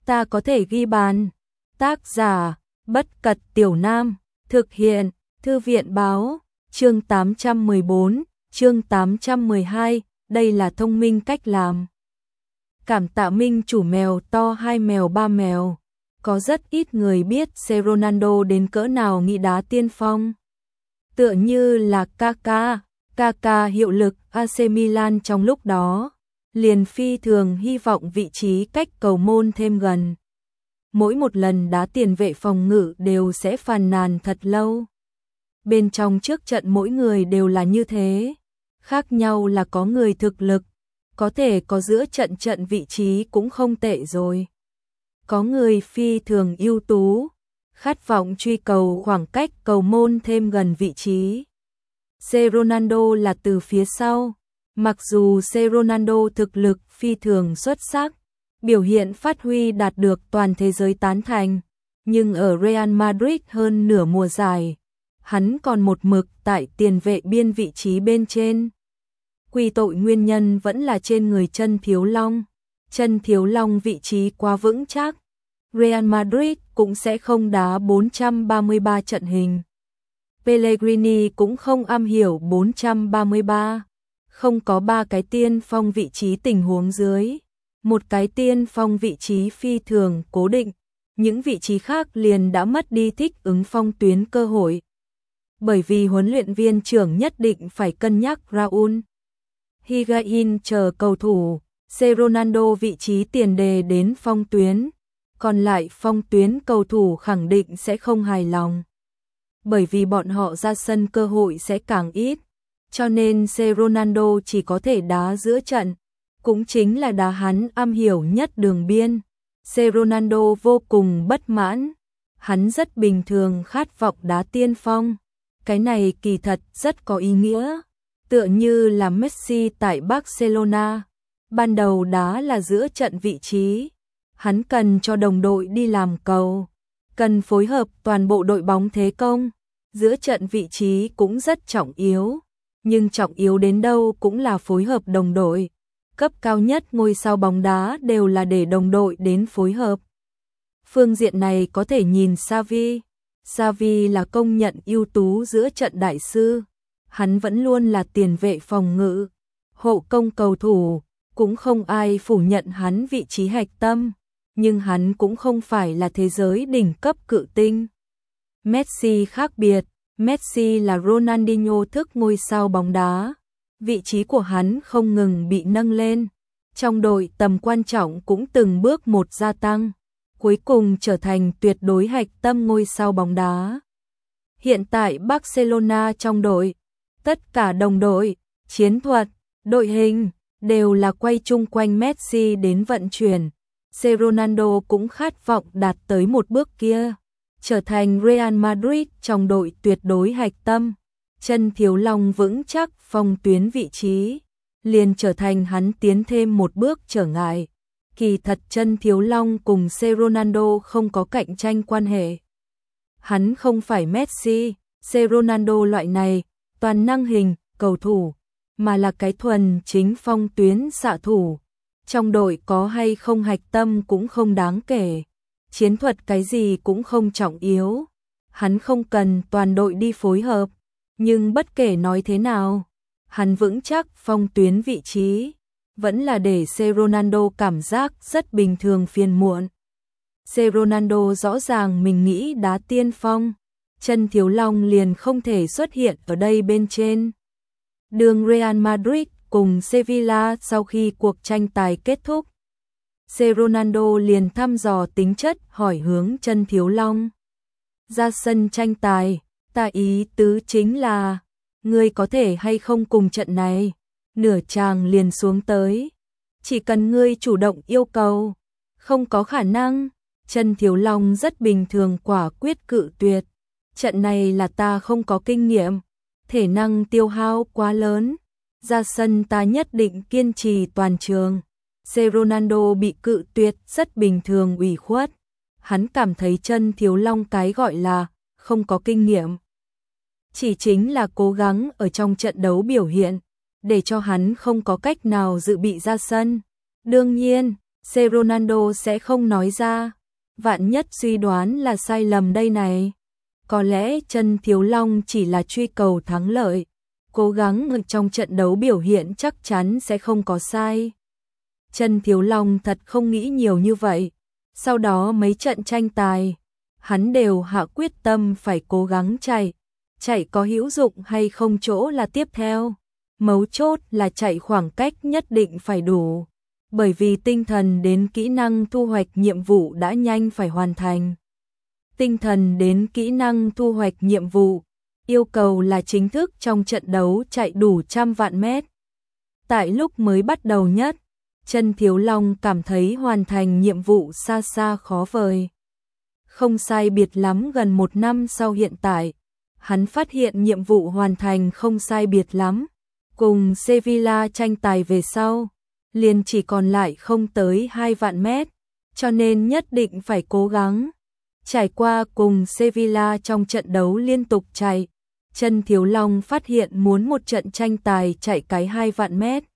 ta có thể ghi bàn. Tác giả, Bất Cật Tiểu Nam, thực hiện, Thư viện Báo, chương 814, chương 812, đây là thông minh cách làm. Cảm tạ minh chủ mèo to 2 mèo 3 mèo. Có rất ít người biết Ronaldo đến cỡ nào nghị đá tiên phong. Tựa như là Kaká hiệu lực AC Milan trong lúc đó, liền phi thường hy vọng vị trí cách cầu môn thêm gần. Mỗi một lần đá tiền vệ phòng ngự đều sẽ phàn nàn thật lâu. Bên trong trước trận mỗi người đều là như thế, khác nhau là có người thực lực, có thể có giữa trận vị trí cũng không tệ rồi. Có người phi thường ưu tú, khát vọng truy cầu khoảng cách cầu môn thêm gần vị trí. Ronaldo là từ phía sau, mặc dù Ronaldo thực lực phi thường xuất sắc, biểu hiện phát huy đạt được toàn thế giới tán thành, nhưng ở Real Madrid hơn nửa mùa giải, hắn còn một mực tại tiền vệ biên vị trí bên trên. Quy tội nguyên nhân vẫn là trên người chân thiếu long. Chân thiếu long vị trí quá vững chắc, Real Madrid cũng sẽ không đá 433 trận hình. Pellegrini cũng không am hiểu 433, không có 3 cái tiên phong vị trí tình huống dưới, một cái tiên phong vị trí phi thường cố định, những vị trí khác liền đã mất đi thích ứng phong tuyến cơ hội. Bởi vì huấn luyện viên trưởng nhất định phải cân nhắc Raúl Higuaín chờ cầu thủ, Ronaldo vị trí tiền đề đến phong tuyến, còn lại phong tuyến cầu thủ khẳng định sẽ không hài lòng. Bởi vì bọn họ ra sân cơ hội sẽ càng ít, cho nên Ronaldo chỉ có thể đá giữa trận, cũng chính là đá hắn am hiểu nhất đường biên. Ronaldo vô cùng bất mãn, hắn rất bình thường khát vọng đá tiên phong, cái này kỳ thật rất có ý nghĩa, tựa như là Messi tại Barcelona, ban đầu đá là giữa trận vị trí, hắn cần cho đồng đội đi làm cầu, cần phối hợp toàn bộ đội bóng thế công, giữa trận vị trí cũng rất trọng yếu, nhưng trọng yếu đến đâu cũng là phối hợp đồng đội. Cấp cao nhất ngôi sao bóng đá đều là để đồng đội đến phối hợp. Phương diện này có thể nhìn Xavi. Xavi là công nhận ưu tú giữa trận đại sư. Hắn vẫn luôn là tiền vệ phòng ngự, hộ công cầu thủ, cũng không ai phủ nhận hắn vị trí hạch tâm, nhưng hắn cũng không phải là thế giới đỉnh cấp cự tinh. Messi khác biệt, Messi là Ronaldinho thức ngôi sao bóng đá. Vị trí của hắn không ngừng bị nâng lên, trong đội tầm quan trọng cũng từng bước một gia tăng, cuối cùng trở thành tuyệt đối hạch tâm ngôi sao bóng đá. Hiện tại Barcelona trong đội, tất cả đồng đội, chiến thuật, đội hình đều là quay chung quanh Messi đến vận chuyển. Ronaldo cũng khát vọng đạt tới một bước kia, trở thành Real Madrid trong đội tuyệt đối hạch tâm. Chân thiếu long vững chắc phong tuyến vị trí, liền trở thành hắn tiến thêm một bước trở ngại. Kỳ thật chân thiếu long cùng Ronaldo không có cạnh tranh quan hệ. Hắn không phải Messi, Ronaldo loại này, toàn năng hình, cầu thủ, mà là cái thuần chính phong tuyến xạ thủ. Trong đội có hay không hạch tâm cũng không đáng kể. Chiến thuật cái gì cũng không trọng yếu. Hắn không cần toàn đội đi phối hợp. Nhưng bất kể nói thế nào, hắn vững chắc phong tuyến vị trí, vẫn là để Ronaldo cảm giác rất bình thường phiền muộn. Ronaldo rõ ràng mình nghĩ đá tiên phong, chân thiếu long liền không thể xuất hiện ở đây bên trên. Đường Real Madrid cùng Sevilla sau khi cuộc tranh tài kết thúc, Ronaldo liền thăm dò tính chất hỏi hướng chân thiếu long. Ra sân tranh tài, ta ý tứ chính là, ngươi có thể hay không cùng trận này, nửa chàng liền xuống tới. Chỉ cần ngươi chủ động yêu cầu, không có khả năng. Chân thiếu long rất bình thường quả quyết cự tuyệt. Trận này là ta không có kinh nghiệm, thể năng tiêu hao quá lớn. Ra sân ta nhất định kiên trì toàn trường. Ronaldo bị cự tuyệt rất bình thường ủy khuất. Hắn cảm thấy chân thiếu long cái gọi là không có kinh nghiệm chỉ chính là cố gắng ở trong trận đấu biểu hiện, để cho hắn không có cách nào dự bị ra sân. Đương nhiên, Ronaldo sẽ không nói ra. Vạn nhất suy đoán là sai lầm đây này. Có lẽ Chân Thiếu Long chỉ là truy cầu thắng lợi, cố gắng ở trong trận đấu biểu hiện chắc chắn sẽ không có sai. Chân Thiếu Long thật không nghĩ nhiều như vậy. Sau đó mấy trận tranh tài, hắn đều hạ quyết tâm phải cố gắng chạy. Chạy có hữu dụng hay không chỗ là tiếp theo. Mấu chốt là chạy khoảng cách nhất định phải đủ. Bởi vì tinh thần đến kỹ năng thu hoạch nhiệm vụ đã nhanh phải hoàn thành. Tinh thần đến kỹ năng thu hoạch nhiệm vụ, yêu cầu là chính thức trong trận đấu chạy đủ 100 vạn mét. Tại lúc mới bắt đầu nhất, Chân Thiếu Long cảm thấy hoàn thành nhiệm vụ xa xa khó vời. Không sai biệt lắm gần 1 năm sau hiện tại, hắn phát hiện nhiệm vụ hoàn thành không sai biệt lắm. Cùng Sevilla tranh tài về sau, liền chỉ còn lại không tới 2 vạn mét, cho nên nhất định phải cố gắng. Trải qua cùng Sevilla trong trận đấu liên tục chạy, Chân Thiếu Long phát hiện muốn một trận tranh tài chạy cái 2 vạn mét.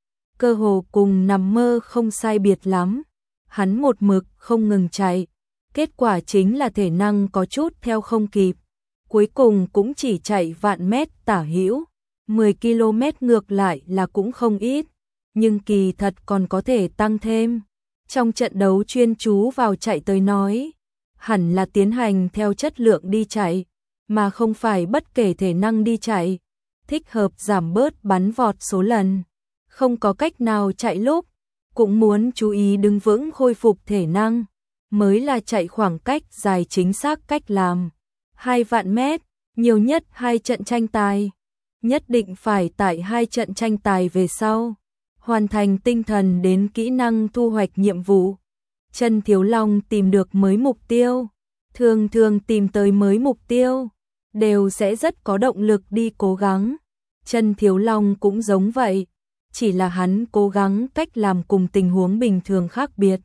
Cơ hồ cùng nằm mơ không sai biệt lắm. Hắn một mực không ngừng chạy, kết quả chính là thể năng có chút theo không kịp. Cuối cùng cũng chỉ chạy vạn mét tả hữu, 10 km ngược lại là cũng không ít, nhưng kỳ thật còn có thể tăng thêm. Trong trận đấu chuyên chú vào chạy tới nói, hẳn là tiến hành theo chất lượng đi chạy, mà không phải bất kể thể năng đi chạy, thích hợp giảm bớt bắn vọt số lần. Không có cách nào chạy lúc, cũng muốn chú ý đứng vững khôi phục thể năng, mới là chạy khoảng cách dài chính xác cách làm. 2 vạn mét, nhiều nhất 2 trận tranh tài. Nhất định phải tại 2 trận tranh tài về sau, hoàn thành tinh thần đến kỹ năng thu hoạch nhiệm vụ. Chân Thiếu Long tìm được mới mục tiêu, thường thường tìm tới mới mục tiêu, đều sẽ rất có động lực đi cố gắng. Chân Thiếu Long cũng giống vậy, chỉ là hắn cố gắng cách làm cùng tình huống bình thường khác biệt.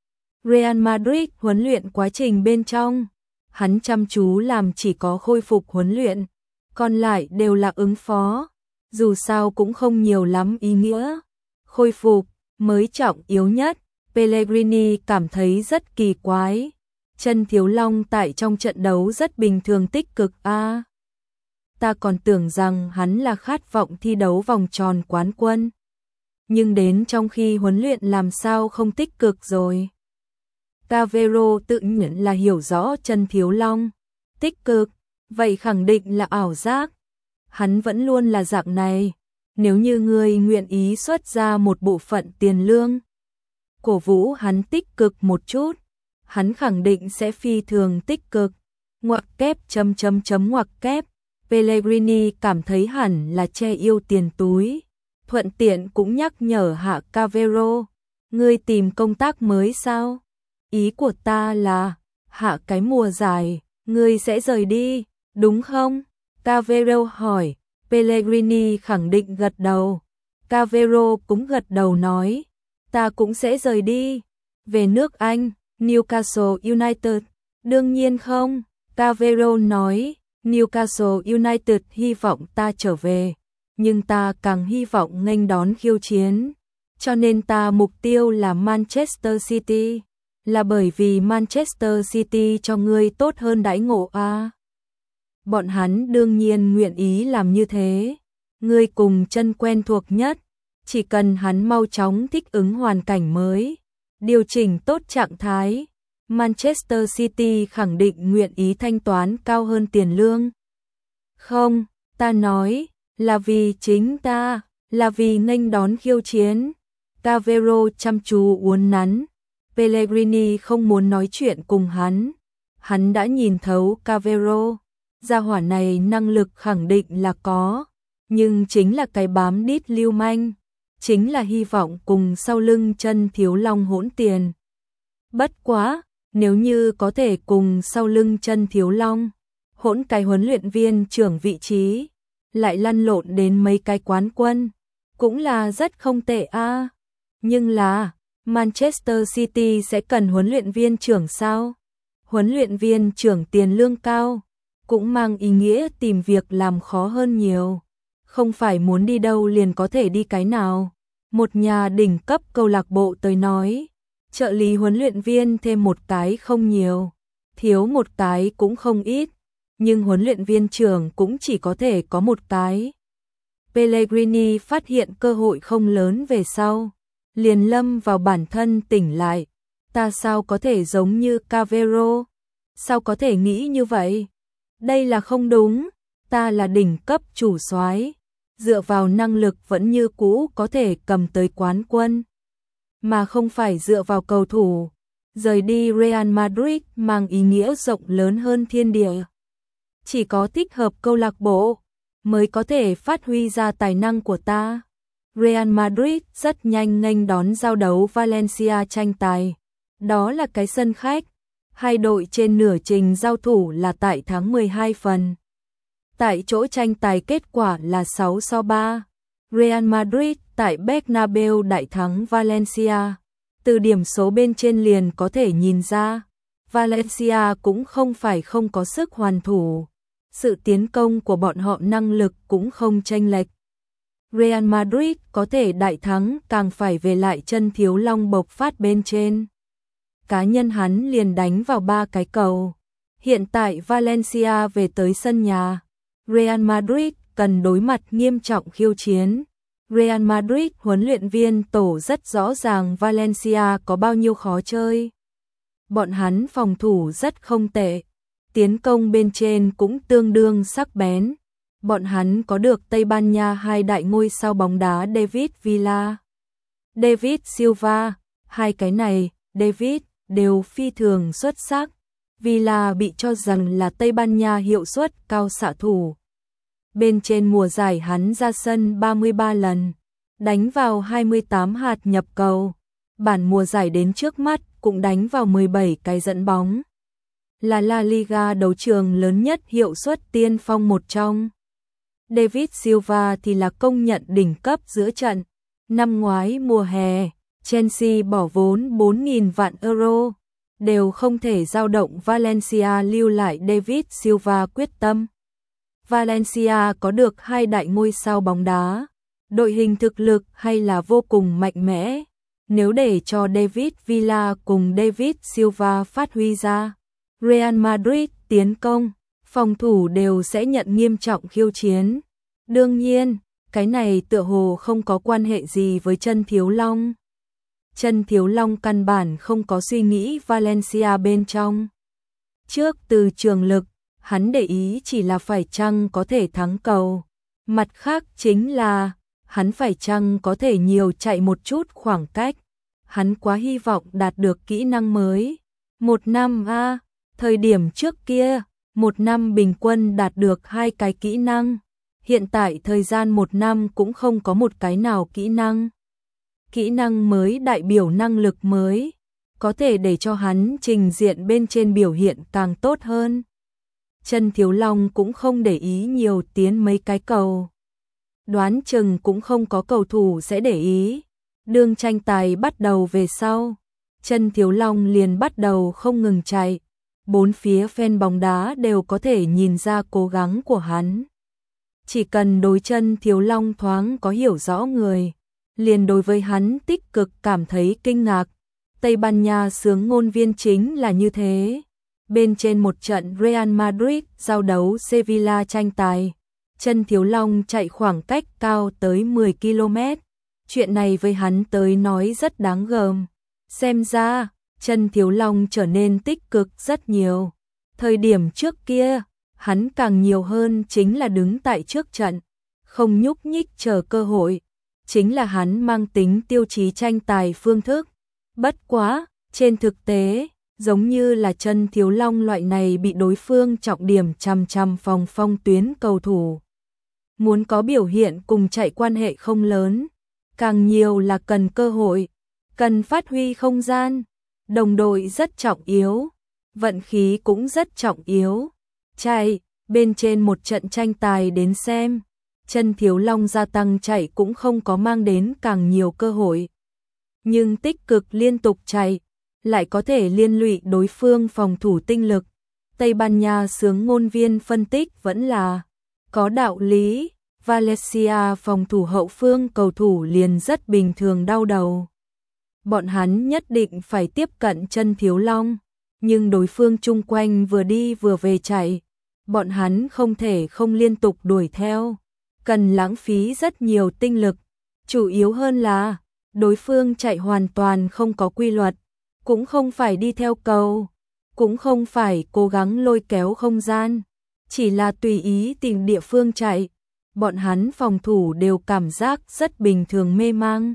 Real Madrid huấn luyện quá trình bên trong, hắn chăm chú làm chỉ có khôi phục huấn luyện, còn lại đều là ứng phó, dù sao cũng không nhiều lắm ý nghĩa. Khôi phục mới trọng yếu nhất. Pellegrini cảm thấy rất kỳ quái. Chân Thiếu Long tại trong trận đấu rất bình thường tích cực a. Ta còn tưởng rằng hắn là khát vọng thi đấu vòng tròn quán quân. Nhưng đến trong khi huấn luyện làm sao không tích cực rồi. Cavero tự nhận là hiểu rõ Chân Thiếu Long. Tích cực, vậy khẳng định là ảo giác. Hắn vẫn luôn là dạng này. Nếu như người nguyện ý xuất ra một bộ phận tiền lương, cổ vũ hắn tích cực một chút, hắn khẳng định sẽ phi thường tích cực. Ngoặc kép ngoặc kép. Pellegrini cảm thấy hẳn là che yêu tiền túi, thuận tiện cũng nhắc nhở hạ Cavero, ngươi tìm công tác mới sao? Ý của ta là, hạ cái mùa giải, ngươi sẽ rời đi, đúng không? Cavero hỏi. Pellegrini khẳng định gật đầu. Cavero cũng gật đầu nói, ta cũng sẽ rời đi. Về nước Anh, Newcastle United, đương nhiên không. Cavero nói, Newcastle United hy vọng ta trở về, nhưng ta càng hy vọng nghênh đón khiêu chiến. Cho nên ta mục tiêu là Manchester City, là bởi vì Manchester City cho ngươi tốt hơn đãi ngộ a. Bọn hắn đương nhiên nguyện ý làm như thế. Ngươi cùng Chân quen thuộc nhất, chỉ cần hắn mau chóng thích ứng hoàn cảnh mới, điều chỉnh tốt trạng thái, Manchester City khẳng định nguyện ý thanh toán cao hơn tiền lương. Không, ta nói, là vì chính ta, là vì nghênh đón khiêu chiến. Cavero chăm chú uốn nắn. Pellegrini không muốn nói chuyện cùng hắn. Hắn đã nhìn thấu Cavero. Gia hỏa này năng lực khẳng định là có, nhưng chính là cái bám đít lưu manh, chính là hy vọng cùng sau lưng Chân Thiếu Long hỗn tiền. Bất quá, nếu như có thể cùng sau lưng Chân Thiếu Long hỗn cái huấn luyện viên trưởng vị trí, lại lăn lộn đến mấy cái quán quân, cũng là rất không tệ a. Nhưng là, Manchester City sẽ cần huấn luyện viên trưởng sao? Huấn luyện viên trưởng tiền lương cao, cũng mang ý nghĩa tìm việc làm khó hơn nhiều. Không phải muốn đi đâu liền có thể đi cái nào. Một nhà đỉnh cấp câu lạc bộ tới nói, Trợ lý huấn luyện viên thêm một cái không nhiều, thiếu một cái cũng không ít, nhưng huấn luyện viên trưởng cũng chỉ có thể có một cái. Pellegrini phát hiện cơ hội không lớn về sau, liền lâm vào bản thân tỉnh lại. Ta sao có thể giống như Cavero? Sao có thể nghĩ như vậy? Đây là không đúng, ta là đỉnh cấp chủ soái, dựa vào năng lực vẫn như cũ có thể cầm tới quán quân, mà không phải dựa vào cầu thủ. Rời đi Real Madrid mang ý nghĩa rộng lớn hơn thiên địa. Chỉ có thích hợp câu lạc bộ mới có thể phát huy ra tài năng của ta. Real Madrid rất nhanh nghênh đón giao đấu Valencia tranh tài. Đó là cái sân khách. Hai đội trên nửa trình giao thủ là tại tháng 12 phần. Tại chỗ tranh tài kết quả là 6-3. Real Madrid tại Bernabeu đại thắng Valencia. Từ điểm số bên trên liền có thể nhìn ra, Valencia cũng không phải không có sức hoàn thủ. Sự tiến công của bọn họ năng lực cũng không chênh lệch. Real Madrid có thể đại thắng càng phải về lại chân Thiếu Long bộc phát bên trên. Cá nhân hắn liền đánh vào 3 cái cầu. Hiện tại Valencia về tới sân nhà, Real Madrid cần đối mặt nghiêm trọng khiêu chiến. Real Madrid huấn luyện viên tổ rất rõ ràng Valencia có bao nhiêu khó chơi. Bọn hắn phòng thủ rất không tệ, tiến công bên trên cũng tương đương sắc bén. Bọn hắn có được Tây Ban Nha hai đại ngôi sao bóng đá David Villa, David Silva, hai cái này, David, đều phi thường xuất sắc. Villa bị cho rằng là Tây Ban Nha hiệu suất cao xạ thủ. Bên trên mùa giải hắn ra sân 33 lần, đánh vào 28 hạt nhập cầu. Bản mùa giải đến trước mắt cũng đánh vào 17 cái dẫn bóng. Là La Liga đấu trường lớn nhất hiệu suất tiên phong một trong. David Silva thì là công nhận đỉnh cấp giữa trận. Năm ngoái mùa hè, Chelsea bỏ vốn 4.000 vạn euro, đều không thể dao động Valencia lưu lại David Silva quyết tâm. Valencia có được hai đại ngôi sao bóng đá, đội hình thực lực hay là vô cùng mạnh mẽ. Nếu để cho David Villa cùng David Silva phát huy ra, Real Madrid tiến công, phòng thủ đều sẽ nhận nghiêm trọng khiêu chiến. Đương nhiên, cái này tựa hồ không có quan hệ gì với chân Thiếu Long. Chân Thiếu Long căn bản không có suy nghĩ Valencia bên trong. Trước từ trường lực, hắn để ý chỉ là phải chăng có thể thắng cầu. Mặt khác chính là, hắn phải chăng có thể nhiều chạy một chút khoảng cách. Hắn quá hy vọng đạt được kỹ năng mới. Một năm thời điểm trước kia, một năm bình quân đạt được 2 cái kỹ năng. Hiện tại thời gian một năm cũng không có một cái nào kỹ năng. Kỹ năng mới đại biểu năng lực mới, có thể để cho hắn trình diện bên trên biểu hiện càng tốt hơn. Chân Thiếu Long cũng không để ý nhiều tiến mấy cái cầu. Đoán chừng cũng không có cầu thủ sẽ để ý. Đương tranh tài bắt đầu về sau, chân Thiếu Long liền bắt đầu không ngừng chạy. Bốn phía fan bóng đá đều có thể nhìn ra cố gắng của hắn. Chỉ cần đối chân Thiếu Long thoáng có hiểu rõ người, liền đối với hắn tích cực cảm thấy kinh ngạc. Tây Ban Nha xướng ngôn viên chính là như thế. Bên trên một trận Real Madrid giao đấu Sevilla tranh tài, chân Thiếu Long chạy khoảng cách cao tới 10 km. Chuyện này với hắn tới nói rất đáng gờm. Xem ra, chân Thiếu Long trở nên tích cực rất nhiều. Thời điểm trước kia, hắn càng nhiều hơn chính là đứng tại trước trận, không nhúc nhích chờ cơ hội. Chính là hắn mang tính tiêu chí tranh tài phương thức. Bất quá, trên thực tế, giống như là chân Thiếu Long loại này bị đối phương trọng điểm chằm chằm phòng phong tuyến cầu thủ. Muốn có biểu hiện cùng chạy quan hệ không lớn, càng nhiều là cần cơ hội, cần phát huy không gian. Đồng đội rất trọng yếu, vận khí cũng rất trọng yếu. Chạy, bên trên một trận tranh tài đến xem, chân Thiếu Long gia tăng chạy cũng không có mang đến càng nhiều cơ hội. Nhưng tích cực liên tục chạy, lại có thể liên lụy đối phương phòng thủ tinh lực. Tây Ban Nha xướng ngôn viên phân tích vẫn là có đạo lý. Valencia phòng thủ hậu phương cầu thủ liền rất bình thường đau đầu. bọn hắn nhất định phải tiếp cận chân Thiếu Long, nhưng đối phương chung quanh vừa đi vừa về chạy, bọn hắn không thể không liên tục đuổi theo, cần lãng phí rất nhiều tinh lực, chủ yếu hơn là đối phương chạy hoàn toàn không có quy luật, cũng không phải đi theo cầu, cũng không phải cố gắng lôi kéo không gian, chỉ là tùy ý tìm địa phương chạy, bọn hắn phòng thủ đều cảm giác rất bình thường mê mang.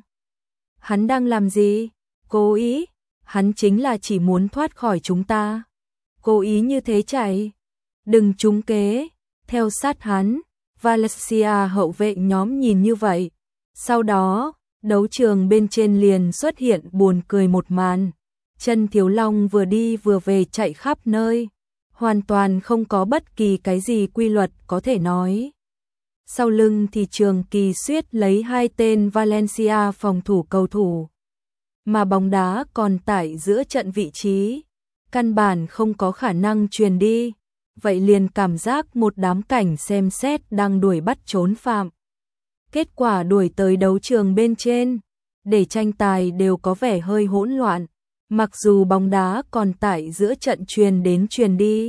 Hắn đang làm gì? Cố ý, hắn chính là chỉ muốn thoát khỏi chúng ta. Cố ý như thế chạy, đừng trúng kế, theo sát hắn. Valencia hậu vệ nhóm nhìn như vậy. Sau đó, đấu trường bên trên liền xuất hiện buồn cười một màn. Chân Thiếu Long vừa đi vừa về chạy khắp nơi, hoàn toàn không có bất kỳ cái gì quy luật có thể nói. Sau lưng thì Trường Kỳ Suyết lấy 2 tên Valencia phòng thủ cầu thủ, mà bóng đá còn tại giữa trận vị trí, căn bản không có khả năng truyền đi, vậy liền cảm giác một đám cảnh xem xét đang đuổi bắt trốn phạm. Kết quả đuổi tới đấu trường bên trên, để tranh tài đều có vẻ hơi hỗn loạn, mặc dù bóng đá còn tại giữa trận truyền đến truyền đi.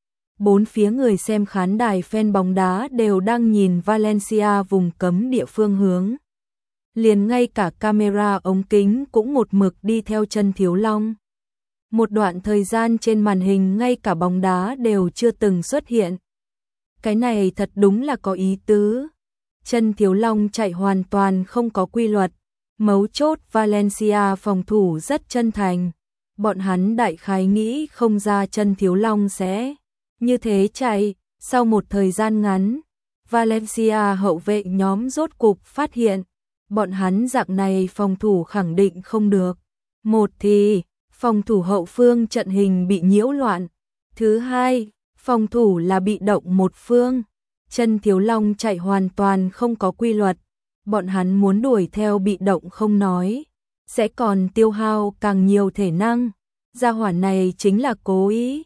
Bốn phía người xem khán đài fan bóng đá đều đang nhìn Valencia vùng cấm địa phương hướng. Liền ngay cả camera ống kính cũng một mực đi theo chân Thiếu Long. Một đoạn thời gian trên màn hình ngay cả bóng đá đều chưa từng xuất hiện. Cái này thật đúng là có ý tứ. Chân Thiếu Long chạy hoàn toàn không có quy luật. Mấu chốt Valencia phòng thủ rất chân thành. Bọn hắn đại khái nghĩ không ra chân Thiếu Long sẽ như thế chạy. Sau một thời gian ngắn, Valencia hậu vệ nhóm rốt cục phát hiện, bọn hắn dạng này phòng thủ khẳng định không được. Một thì, phòng thủ hậu phương trận hình bị nhiễu loạn. Thứ hai, phòng thủ là bị động một phương. Chân Thiếu Long chạy hoàn toàn không có quy luật. Bọn hắn muốn đuổi theo bị động không nói, sẽ còn tiêu hao càng nhiều thể năng. Gia hỏa này chính là cố ý.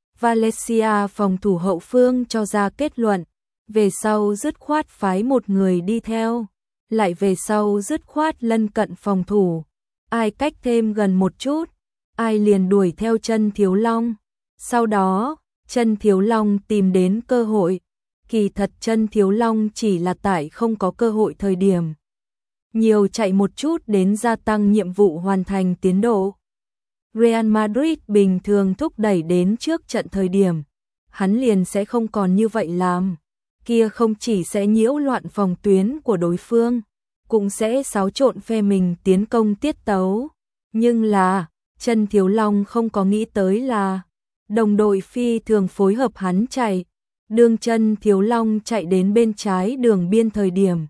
Valencia phòng thủ hậu phương cho ra kết luận, về sau dứt khoát phái một người đi theo, lại về sau dứt khoát lân cận phòng thủ, ai cách thêm gần một chút, ai liền đuổi theo chân Thiếu Long. Sau đó, chân Thiếu Long tìm đến cơ hội, kỳ thật chân Thiếu Long chỉ là tại không có cơ hội thời điểm. Nhiều chạy một chút đến gia tăng nhiệm vụ hoàn thành tiến độ. Real Madrid bình thường thúc đẩy đến trước trận thời điểm, hắn liền sẽ không còn như vậy làm. Kia không chỉ sẽ nhiễu loạn phòng tuyến của đối phương, cũng sẽ xáo trộn phe mình tiến công tiết tấu. Nhưng là, chân Thiếu Long không có nghĩ tới là, đồng đội phi thường phối hợp hắn chạy. Đường chân Thiếu Long chạy đến bên trái đường biên thời điểm.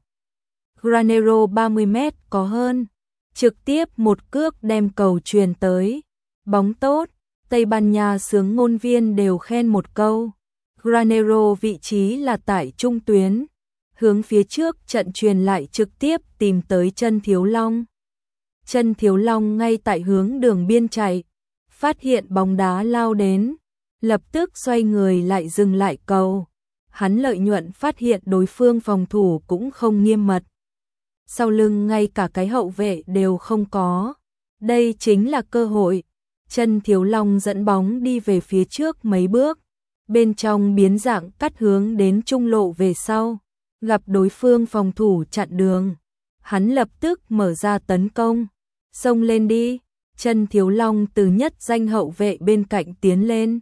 Granero 30 mét có hơn, trực tiếp một cước đem cầu truyền tới. Bóng tốt, Tây Ban Nha xướng ngôn viên đều khen một câu. Granero vị trí là tại trung tuyến, hướng phía trước trận truyền lại trực tiếp tìm tới chân Thiếu Long. Chân Thiếu Long ngay tại hướng đường biên chạy, phát hiện bóng đá lao đến, lập tức xoay người lại dừng lại cầu. Hắn lợi nhuận phát hiện đối phương phòng thủ cũng không nghiêm mật. Sau lưng ngay cả cái hậu vệ đều không có. Đây chính là cơ hội. Chân Thiếu Long dẫn bóng đi về phía trước mấy bước, bên trong biến dạng cắt hướng đến trung lộ về sau, gặp đối phương phòng thủ chặn đường. Hắn lập tức mở ra tấn công, xông lên đi. Chân Thiếu Long từ nhất danh hậu vệ bên cạnh tiến lên.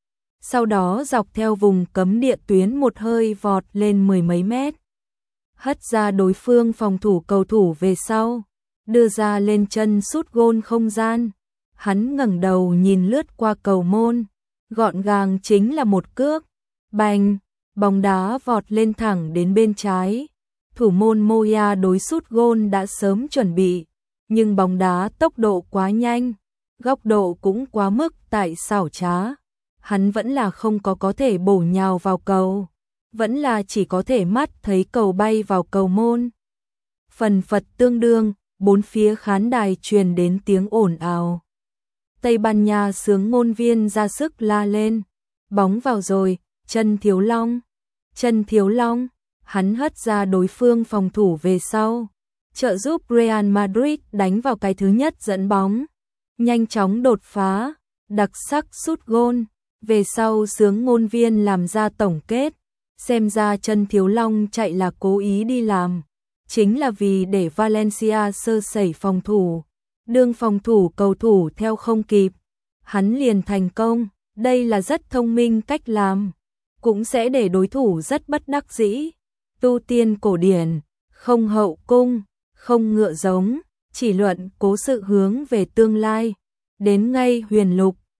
Sau đó dọc theo vùng cấm địa tuyến một hơi vọt lên 10 mấy mét. Hất ra đối phương phòng thủ cầu thủ về sau, đưa ra lên chân sút gôn không gian. Hắn ngẩng đầu nhìn lướt qua cầu môn, gọn gàng chính là một cước. Bành, bóng đá vọt lên thẳng đến bên trái. Thủ môn Moya đối sút gôn đã sớm chuẩn bị, nhưng bóng đá tốc độ quá nhanh, góc độ cũng quá mức tại xảo trá. Hắn vẫn là không có thể bổ nhào vào cầu, vẫn là chỉ có thể mắt thấy cầu bay vào cầu môn. Phần phật tương đương, bốn phía khán đài truyền đến tiếng ồn ào. Tây Ban Nha xướng ngôn viên ra sức la lên, bóng vào rồi, chân Thiếu Long, chân Thiếu Long. Hắn hất ra đối phương phòng thủ về sau, trợ giúp Real Madrid đánh vào cái thứ nhất dẫn bóng, nhanh chóng đột phá, đặc sắc sút gôn. Về sau xướng ngôn viên làm ra tổng kết, xem ra chân Thiếu Long chạy là cố ý đi làm, chính là vì để Valencia sơ sẩy phòng thủ. Đương phòng thủ cầu thủ theo không kịp, hắn liền thành công, đây là rất thông minh cách làm, cũng sẽ để đối thủ rất bất đắc dĩ. Tu tiên cổ điển, không hậu cung, không ngựa giống, chỉ luận cố sự hướng về tương lai. Đến ngay huyền lục,